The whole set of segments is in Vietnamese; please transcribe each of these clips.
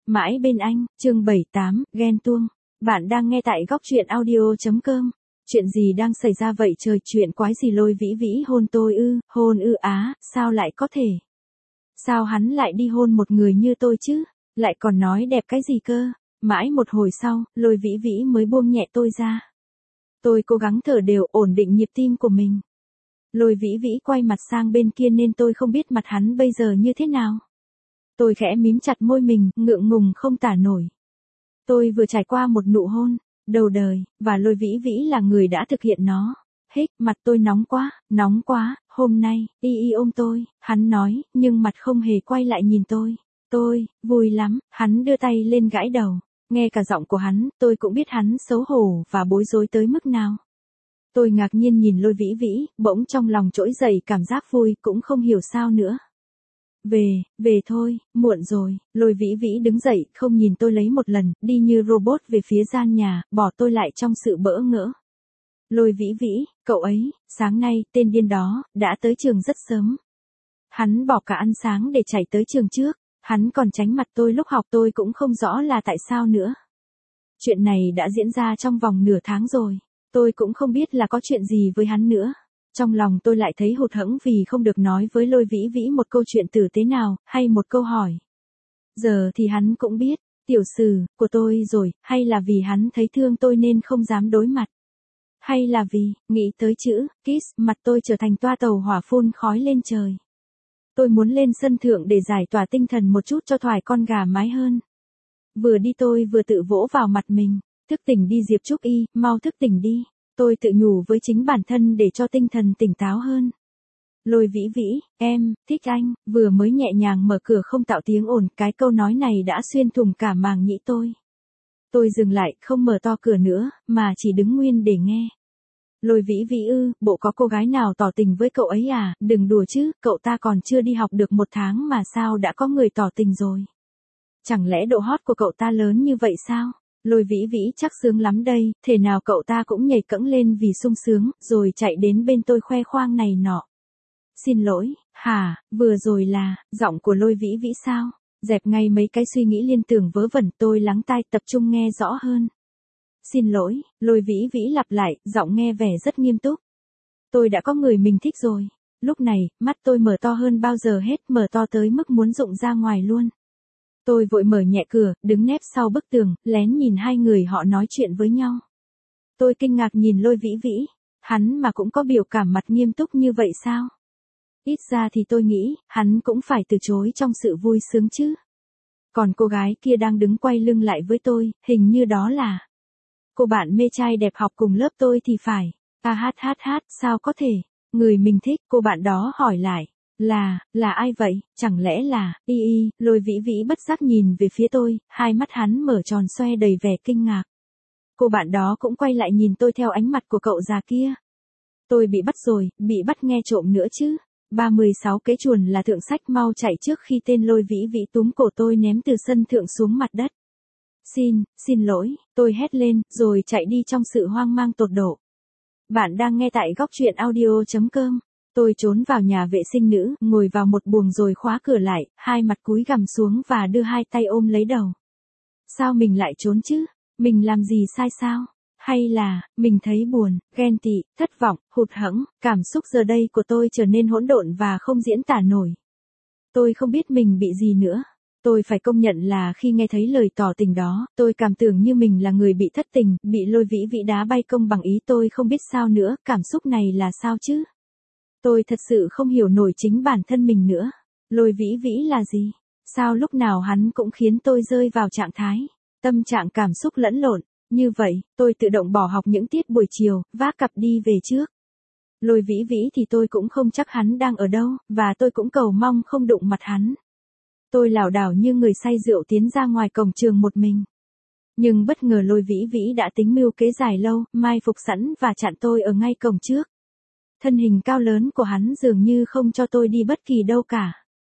Mãi bên anh, chương 78, ghen tuông. Bạn đang nghe tại góc truyện audio.com. Chuyện gì đang xảy ra vậy trời, chuyện quái gì? Lôi Vĩ Vĩ hôn tôi ư? Hôn ư á, sao lại có thể? Sao hắn lại đi hôn một người như tôi chứ? Lại còn nói đẹp cái gì cơ? Mãi một hồi sau, Lôi Vĩ Vĩ mới buông nhẹ tôi ra. Tôi cố gắng thở đều, ổn định nhịp tim của mình. Lôi Vĩ Vĩ quay mặt sang bên kia nên tôi không biết mặt hắn bây giờ như thế nào. Tôi khẽ mím chặt môi mình, ngượng ngùng không tả nổi. Tôi vừa trải qua một nụ hôn đầu đời, và Lôi Vĩ Vĩ là người đã thực hiện nó. Hích, mặt tôi nóng quá, hôm nay, y ôm tôi, hắn nói, nhưng mặt không hề quay lại nhìn tôi. Tôi, vui lắm, hắn đưa tay lên gãi đầu. Nghe cả giọng của hắn, tôi cũng biết hắn xấu hổ và bối rối tới mức nào. Tôi ngạc nhiên nhìn Lôi Vĩ Vĩ, bỗng trong lòng trỗi dậy cảm giác vui, cũng không hiểu sao nữa. Về thôi, muộn rồi. Lôi Vĩ Vĩ đứng dậy, không nhìn tôi lấy một lần, đi như robot về phía gian nhà, bỏ tôi lại trong sự bỡ ngỡ. Lôi Vĩ Vĩ, cậu ấy, sáng nay, tên điên đó, đã tới trường rất sớm. Hắn bỏ cả ăn sáng để chạy tới trường trước, hắn còn tránh mặt tôi lúc học, tôi cũng không rõ là tại sao nữa. Chuyện này đã diễn ra trong vòng nửa tháng rồi, tôi cũng không biết là có chuyện gì với hắn nữa. Trong lòng tôi lại thấy hụt hẫng vì không được nói với Lôi Vĩ Vĩ một câu chuyện tử tế nào, hay một câu hỏi. Giờ thì hắn cũng biết, tiểu sử của tôi rồi, hay là vì hắn thấy thương tôi nên không dám đối mặt. Hay là vì, nghĩ tới chữ, kiss, mặt tôi trở thành toa tàu hỏa phun khói lên trời. Tôi muốn lên sân thượng để giải tỏa tinh thần một chút cho thoải con gà mái hơn. Vừa đi tôi vừa tự vỗ vào mặt mình, thức tỉnh đi Diệp Trúc Y, mau thức tỉnh đi. Tôi tự nhủ với chính bản thân để cho tinh thần tỉnh táo hơn. Lôi Vĩ Vĩ, em, thích anh, vừa mới nhẹ nhàng mở cửa không tạo tiếng ồn, cái câu nói này đã xuyên thủng cả màng nhĩ tôi. Tôi dừng lại, không mở to cửa nữa, mà chỉ đứng nguyên để nghe. Lôi Vĩ Vĩ ư, bộ có cô gái nào tỏ tình với cậu ấy à? Đừng đùa chứ, cậu ta còn chưa đi học được 1 tháng mà sao đã có người tỏ tình rồi? Chẳng lẽ độ hot của cậu ta lớn như vậy sao? Lôi Vĩ Vĩ chắc sướng lắm đây, thể nào cậu ta cũng nhảy cẫng lên vì sung sướng, rồi chạy đến bên tôi khoe khoang này nọ. Xin lỗi, hả, vừa rồi là, giọng của Lôi Vĩ Vĩ sao? Dẹp ngay mấy cái suy nghĩ liên tưởng vớ vẩn, tôi lắng tai tập trung nghe rõ hơn. Xin lỗi, Lôi Vĩ Vĩ lặp lại, giọng nghe vẻ rất nghiêm túc. Tôi đã có người mình thích rồi. Lúc này, mắt tôi mở to hơn bao giờ hết, mở to tới mức muốn rụng ra ngoài luôn. Tôi vội mở nhẹ cửa, đứng nép sau bức tường, lén nhìn hai người họ nói chuyện với nhau. Tôi kinh ngạc nhìn Lôi Vĩ Vĩ, hắn mà cũng có biểu cảm mặt nghiêm túc như vậy sao? Ít ra thì tôi nghĩ, hắn cũng phải từ chối trong sự vui sướng chứ. Còn cô gái kia đang đứng quay lưng lại với tôi, hình như đó là cô bạn mê trai đẹp học cùng lớp tôi thì phải. Sao có thể? Người mình thích, cô bạn đó hỏi lại. Là ai vậy? Chẳng lẽ là, Lôi Vĩ Vĩ bất giác nhìn về phía tôi, hai mắt hắn mở tròn xoe đầy vẻ kinh ngạc. Cô bạn đó cũng quay lại nhìn tôi theo ánh mặt của cậu già kia. Tôi bị bắt rồi, bị bắt nghe trộm nữa chứ. 36 cái chuồn là thượng sách, mau chạy trước khi tên Lôi Vĩ Vĩ túm cổ tôi ném từ sân thượng xuống mặt đất. Xin lỗi, tôi hét lên, rồi chạy đi trong sự hoang mang tột độ. Bạn đang nghe tại góc truyện audio.com. Tôi trốn vào nhà vệ sinh nữ, ngồi vào một buồng rồi khóa cửa lại, hai mặt cúi gằm xuống và đưa hai tay ôm lấy đầu. Sao mình lại trốn chứ? Mình làm gì sai sao? Hay là, mình thấy buồn, ghen tị, thất vọng, hụt hẫng, cảm xúc giờ đây của tôi trở nên hỗn độn và không diễn tả nổi. Tôi không biết mình bị gì nữa. Tôi phải công nhận là khi nghe thấy lời tỏ tình đó, tôi cảm tưởng như mình là người bị thất tình, bị Lôi Vĩ Vĩ đá bay công bằng ý, tôi không biết sao nữa, cảm xúc này là sao chứ? Tôi thật sự không hiểu nổi chính bản thân mình nữa. Lôi Vĩ Vĩ là gì? Sao lúc nào hắn cũng khiến tôi rơi vào trạng thái, tâm trạng cảm xúc lẫn lộn? Như vậy, tôi tự động bỏ học những tiết buổi chiều, vác cặp đi về trước. Lôi Vĩ Vĩ thì tôi cũng không chắc hắn đang ở đâu, và tôi cũng cầu mong không đụng mặt hắn. Tôi lảo đảo như người say rượu tiến ra ngoài cổng trường một mình. Nhưng bất ngờ Lôi Vĩ Vĩ đã tính mưu kế dài lâu, mai phục sẵn và chặn tôi ở ngay cổng trước. Thân hình cao lớn của hắn dường như không cho tôi đi bất kỳ đâu cả.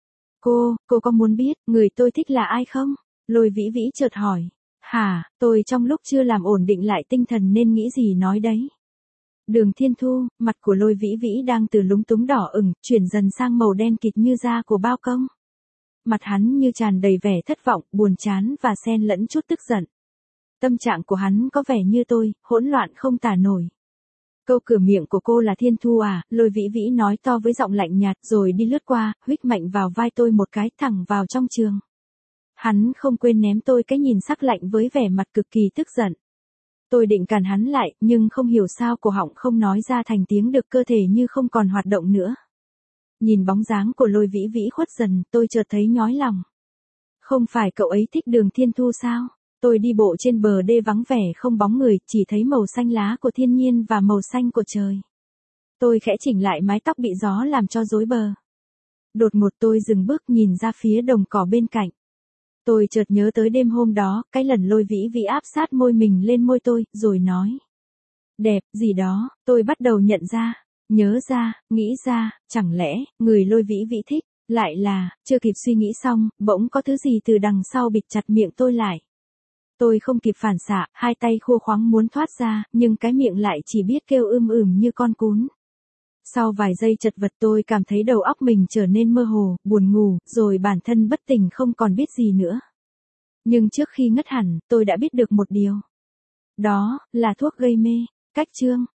Cô có muốn biết, người tôi thích là ai không? Lôi Vĩ Vĩ chợt hỏi. Hả, tôi trong lúc chưa làm ổn định lại tinh thần nên nghĩ gì nói đấy. Đường Thiên Thu, mặt của Lôi Vĩ Vĩ đang từ lúng túng đỏ ửng, chuyển dần sang màu đen kịt như da của bao công. mặt hắn như tràn đầy vẻ thất vọng, buồn chán và xen lẫn chút tức giận. Tâm trạng của hắn có vẻ như tôi, hỗn loạn không tả nổi. Câu cửa miệng của cô là Thiên Thu à, Lôi Vĩ Vĩ nói to với giọng lạnh nhạt rồi đi lướt qua, huých mạnh vào vai tôi một cái thẳng vào trong trường. Hắn không quên ném tôi cái nhìn sắc lạnh với vẻ mặt cực kỳ tức giận. Tôi định cản hắn lại, nhưng không hiểu sao cổ họng không nói ra thành tiếng được, cơ thể như không còn hoạt động nữa. Nhìn bóng dáng của Lôi Vĩ Vĩ khuất dần, tôi chợt thấy nhói lòng. Không phải cậu ấy thích Đường Thiên Thu sao? Tôi đi bộ trên bờ đê vắng vẻ không bóng người, chỉ thấy màu xanh lá của thiên nhiên và màu xanh của trời. Tôi khẽ chỉnh lại mái tóc bị gió làm cho rối bờ. Đột ngột tôi dừng bước nhìn ra phía đồng cỏ bên cạnh. Tôi chợt nhớ tới đêm hôm đó, cái lần Lôi Vĩ Vĩ áp sát môi mình lên môi tôi, rồi nói. Đẹp, gì đó, tôi bắt đầu nhận ra, nhớ ra, nghĩ ra, chẳng lẽ, người Lôi Vĩ Vĩ thích, lại là, chưa kịp suy nghĩ xong, bỗng có thứ gì từ đằng sau bịt chặt miệng tôi lại. Tôi không kịp phản xạ, hai tay khô khoắng muốn thoát ra, nhưng cái miệng lại chỉ biết kêu như con cún. Sau vài giây chật vật tôi cảm thấy đầu óc mình trở nên mơ hồ, buồn ngủ, rồi bản thân bất tỉnh không còn biết gì nữa. Nhưng trước khi ngất hẳn, tôi đã biết được một điều. Đó, là thuốc gây mê. Cách chương